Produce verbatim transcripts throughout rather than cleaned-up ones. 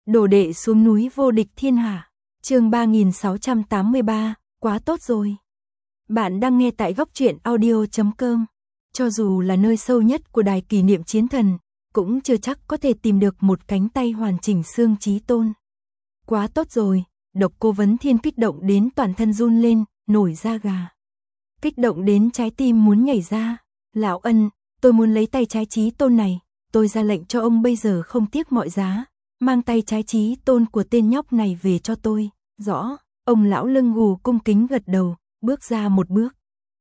Đồ đệ xuống núi vô địch thiên hạ. Chương ba nghìn sáu trăm tám mươi ba, quá tốt rồi. Bạn đang nghe tại góc truyện audio chấm com. Cho dù là nơi sâu nhất của đài kỷ niệm chiến thần, cũng chưa chắc có thể tìm được một cánh tay hoàn chỉnh xương chí tôn. Quá tốt rồi, Độc Cô Vấn Thiên kích động đến toàn thân run lên, nổi da gà. Kích động đến trái tim muốn nhảy ra. Lão Ân, tôi muốn lấy tay trái chí tôn này, tôi ra lệnh cho ông bây giờ không tiếc mọi giá, mang tay trái chí tôn của tên nhóc này về cho tôi. Rõ, ông lão lưng gù cung kính gật đầu, bước ra một bước.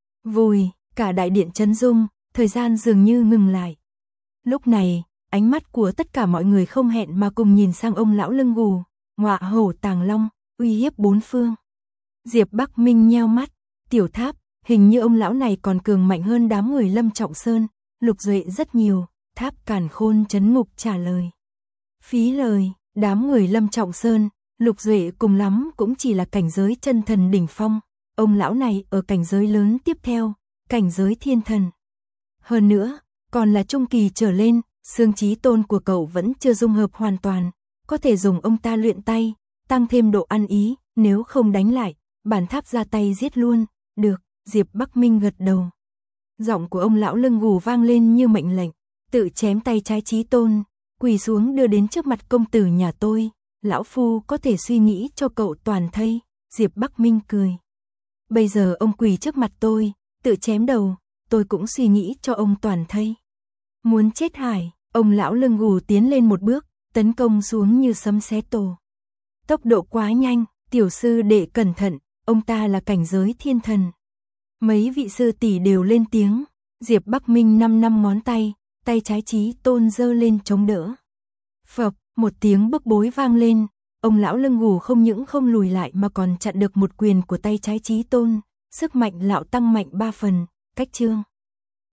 Vùi, cả đại điện chấn rung, thời gian dường như ngừng lại. Lúc này, ánh mắt của tất cả mọi người không hẹn mà cùng nhìn sang ông lão lưng gù, ngọa hổ tàng long, uy hiếp bốn phương. Diệp Bắc Minh nheo mắt, Tiểu Tháp, hình như ông lão này còn cường mạnh hơn đám người Lâm Trọng Sơn, Lục Duệ rất nhiều. Tháp Càn Khôn trấn ngục trả lời. Phí lời, đám người Lâm Trọng Sơn, Lục Duệ cùng lắm cũng chỉ là cảnh giới chân thần đỉnh phong, ông lão này ở cảnh giới lớn tiếp theo, cảnh giới thiên thần. Hơn nữa, còn là trung kỳ trở lên, xương chí tôn của cậu vẫn chưa dung hợp hoàn toàn, có thể dùng ông ta luyện tay, tăng thêm độ ăn ý, nếu không đánh lại, bản Tháp ra tay giết luôn. Được, Diệp Bắc Minh gật đầu. Giọng của ông lão lưng gù vang lên như mệnh lệnh, tự chém tay trái chí tôn, quỳ xuống đưa đến trước mặt công tử nhà tôi, lão phu có thể suy nghĩ cho cậu toàn thây. Diệp Bắc Minh cười. Bây giờ ông quỳ trước mặt tôi, tự chém đầu, tôi cũng suy nghĩ cho ông toàn thây. Muốn chết hải, ông lão lưng gù tiến lên một bước, tấn công xuống như sấm sét tổ. Tốc độ quá nhanh, tiểu sư đệ cẩn thận, ông ta là cảnh giới thiên thần. Mấy vị sư tỷ đều lên tiếng. Diệp Bắc Minh năm năm ngón tay, tay trái chí tôn giơ lên chống đỡ. Phập, một tiếng bức bối vang lên, ông lão lưng gù không những không lùi lại mà còn chặn được một quyền của tay trái chí tôn, sức mạnh lão tăng mạnh ba phần, cách chương.